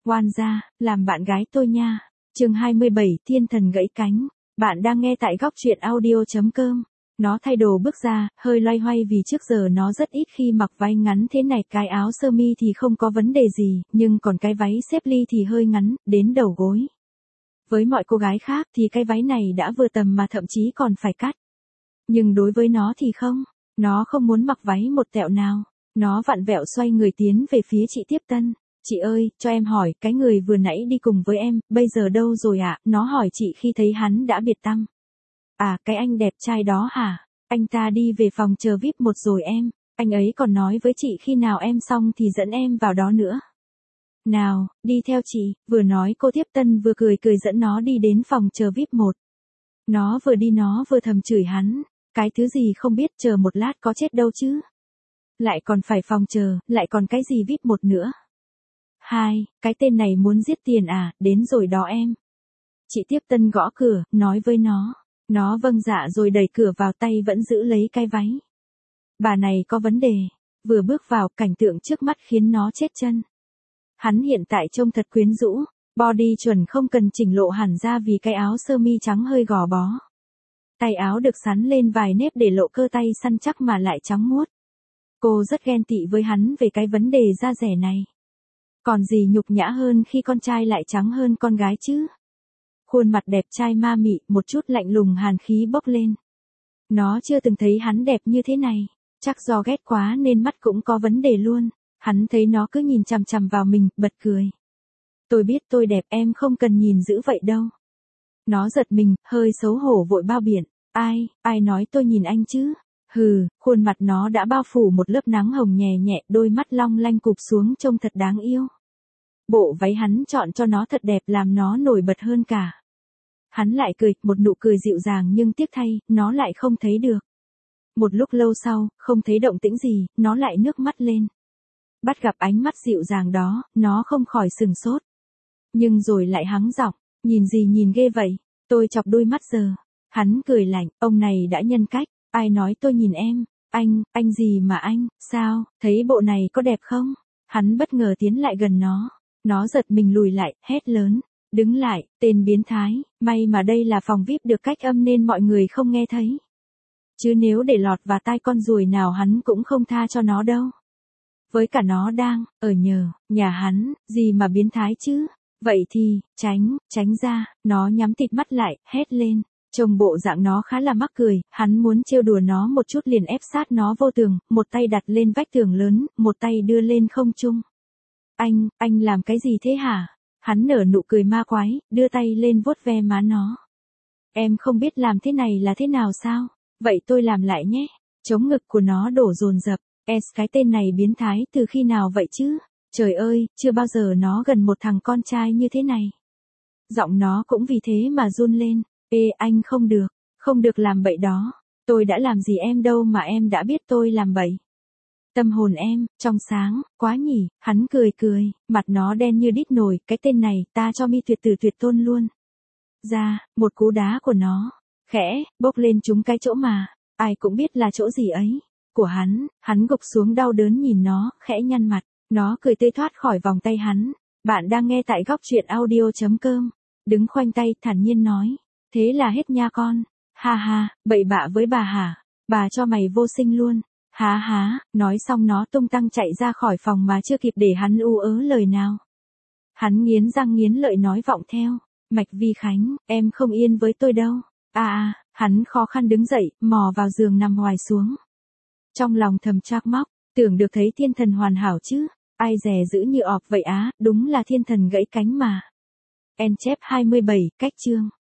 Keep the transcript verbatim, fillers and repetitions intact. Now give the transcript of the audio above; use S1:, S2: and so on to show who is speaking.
S1: Oan gia, làm bạn gái tôi nha. Chương hai mươi bảy, Thiên thần gãy cánh. Bạn đang nghe tại góc truyện audio chấm com. Nó thay đồ bước ra, hơi loay hoay vì trước giờ nó rất ít khi mặc váy ngắn thế này. Cái áo sơ mi thì không có vấn đề gì, nhưng còn cái váy xếp ly thì hơi ngắn, đến đầu gối. Với mọi cô gái khác thì cái váy này đã vừa tầm mà thậm chí còn phải cắt. Nhưng đối với nó thì không, nó không muốn mặc váy một tẹo nào. Nó vặn vẹo xoay người tiến về phía chị tiếp tân. Chị ơi, cho em hỏi, cái người vừa nãy đi cùng với em, bây giờ đâu rồi ạ? À? Nó hỏi chị khi thấy hắn đã biệt tăm. À, cái anh đẹp trai đó hả? Anh ta đi về phòng chờ vi ai pi một rồi em. Anh ấy còn nói với chị khi nào em xong thì dẫn em vào đó nữa. Nào, đi theo chị. Vừa nói cô tiếp tân vừa cười cười dẫn nó đi đến phòng chờ vi ai pi một. Nó vừa đi nó vừa thầm chửi hắn. Cái thứ gì không biết, chờ một lát có chết đâu chứ. Lại còn phải phòng chờ, lại còn cái gì vi ai pi một nữa. Hai, cái tên này muốn giết tiền à, đến rồi đó em. Chị tiếp tân gõ cửa, nói với nó. Nó vâng dạ rồi đẩy cửa vào, tay vẫn giữ lấy cái váy. Bà này có vấn đề. Vừa bước vào, cảnh tượng trước mắt khiến nó chết chân. Hắn hiện tại trông thật quyến rũ, body chuẩn không cần chỉnh lộ hẳn ra vì cái áo sơ mi trắng hơi gò bó. Tay áo được sắn lên vài nếp để lộ cơ tay săn chắc mà lại trắng muốt. Cô rất ghen tị với hắn về cái vấn đề da dẻ này. Còn gì nhục nhã hơn khi con trai lại trắng hơn con gái chứ? Khuôn mặt đẹp trai ma mị, một chút lạnh lùng hàn khí bốc lên. Nó chưa từng thấy hắn đẹp như thế này, chắc do ghét quá nên mắt cũng có vấn đề luôn. Hắn thấy nó cứ nhìn chằm chằm vào mình, bật cười. Tôi biết tôi đẹp, em không cần nhìn dữ vậy đâu. Nó giật mình, hơi xấu hổ vội bao biện. Ai, ai nói tôi nhìn anh chứ? Hừ, khuôn mặt nó đã bao phủ một lớp nắng hồng nhẹ nhẹ, đôi mắt long lanh cụp xuống trông thật đáng yêu. Bộ váy hắn chọn cho nó thật đẹp làm nó nổi bật hơn cả. Hắn lại cười, một nụ cười dịu dàng nhưng tiếc thay, nó lại không thấy được. Một lúc lâu sau, không thấy động tĩnh gì, nó lại nước mắt lên. Bắt gặp ánh mắt dịu dàng đó, nó không khỏi sừng sốt. Nhưng rồi lại hắng giọng, nhìn gì nhìn ghê vậy, tôi chọc đôi mắt giờ. Hắn cười lạnh, ông này đã nhân cách, ai nói tôi nhìn em, anh, anh gì mà anh, sao, thấy bộ này có đẹp không? Hắn bất ngờ tiến lại gần nó, nó giật mình lùi lại, hét lớn, đứng lại, tên biến thái, may mà đây là phòng vi ai pi được cách âm nên mọi người không nghe thấy. Chứ nếu để lọt vào tai con ruồi nào hắn cũng không tha cho nó đâu. Với cả nó đang, ở nhờ, nhà hắn, gì mà biến thái chứ? Vậy thì, tránh, tránh ra, nó nhắm tịt mắt lại, hét lên. Trông bộ dạng nó khá là mắc cười, hắn muốn trêu đùa nó một chút liền ép sát nó vô tường, một tay đặt lên vách tường lớn, một tay đưa lên không trung. Anh, anh làm cái gì thế hả? Hắn nở nụ cười ma quái, đưa tay lên vuốt ve má nó. Em không biết làm thế này là thế nào sao? Vậy tôi làm lại nhé. Chống ngực của nó đổ dồn dập. Es, cái tên này biến thái từ khi nào vậy chứ? Trời ơi, chưa bao giờ nó gần một thằng con trai như thế này. Giọng nó cũng vì thế mà run lên. Ê, anh không được, không được làm bậy đó. Tôi đã làm gì em đâu mà em đã biết tôi làm bậy. Tâm hồn em, trong sáng, quá nhỉ, hắn cười cười, mặt nó đen như đít nồi, cái tên này, ta cho mi tuyệt tử tuyệt tôn luôn. Ra, một cú đá của nó, khẽ, bốc lên trúng cái chỗ mà, ai cũng biết là chỗ gì ấy, của hắn, hắn gục xuống đau đớn nhìn nó, khẽ nhăn mặt, nó cười tươi thoát khỏi vòng tay hắn. Bạn đang nghe tại góc truyện audio chấm com, đứng khoanh tay, thản nhiên nói, thế là hết nha con, ha ha, bậy bạ với bà hả, bà cho mày vô sinh luôn. Há há, nói xong nó tung tăng chạy ra khỏi phòng mà chưa kịp để hắn u ớ lời nào. Hắn nghiến răng nghiến lợi nói vọng theo, Mạch Vi Khánh, em không yên với tôi đâu. À à, hắn khó khăn đứng dậy, mò vào giường nằm hoài xuống. Trong lòng thầm trách móc, tưởng được thấy thiên thần hoàn hảo chứ, ai dè dữ như ọp vậy á, đúng là thiên thần gãy cánh mà. En chép hai mươi bảy, cách chương.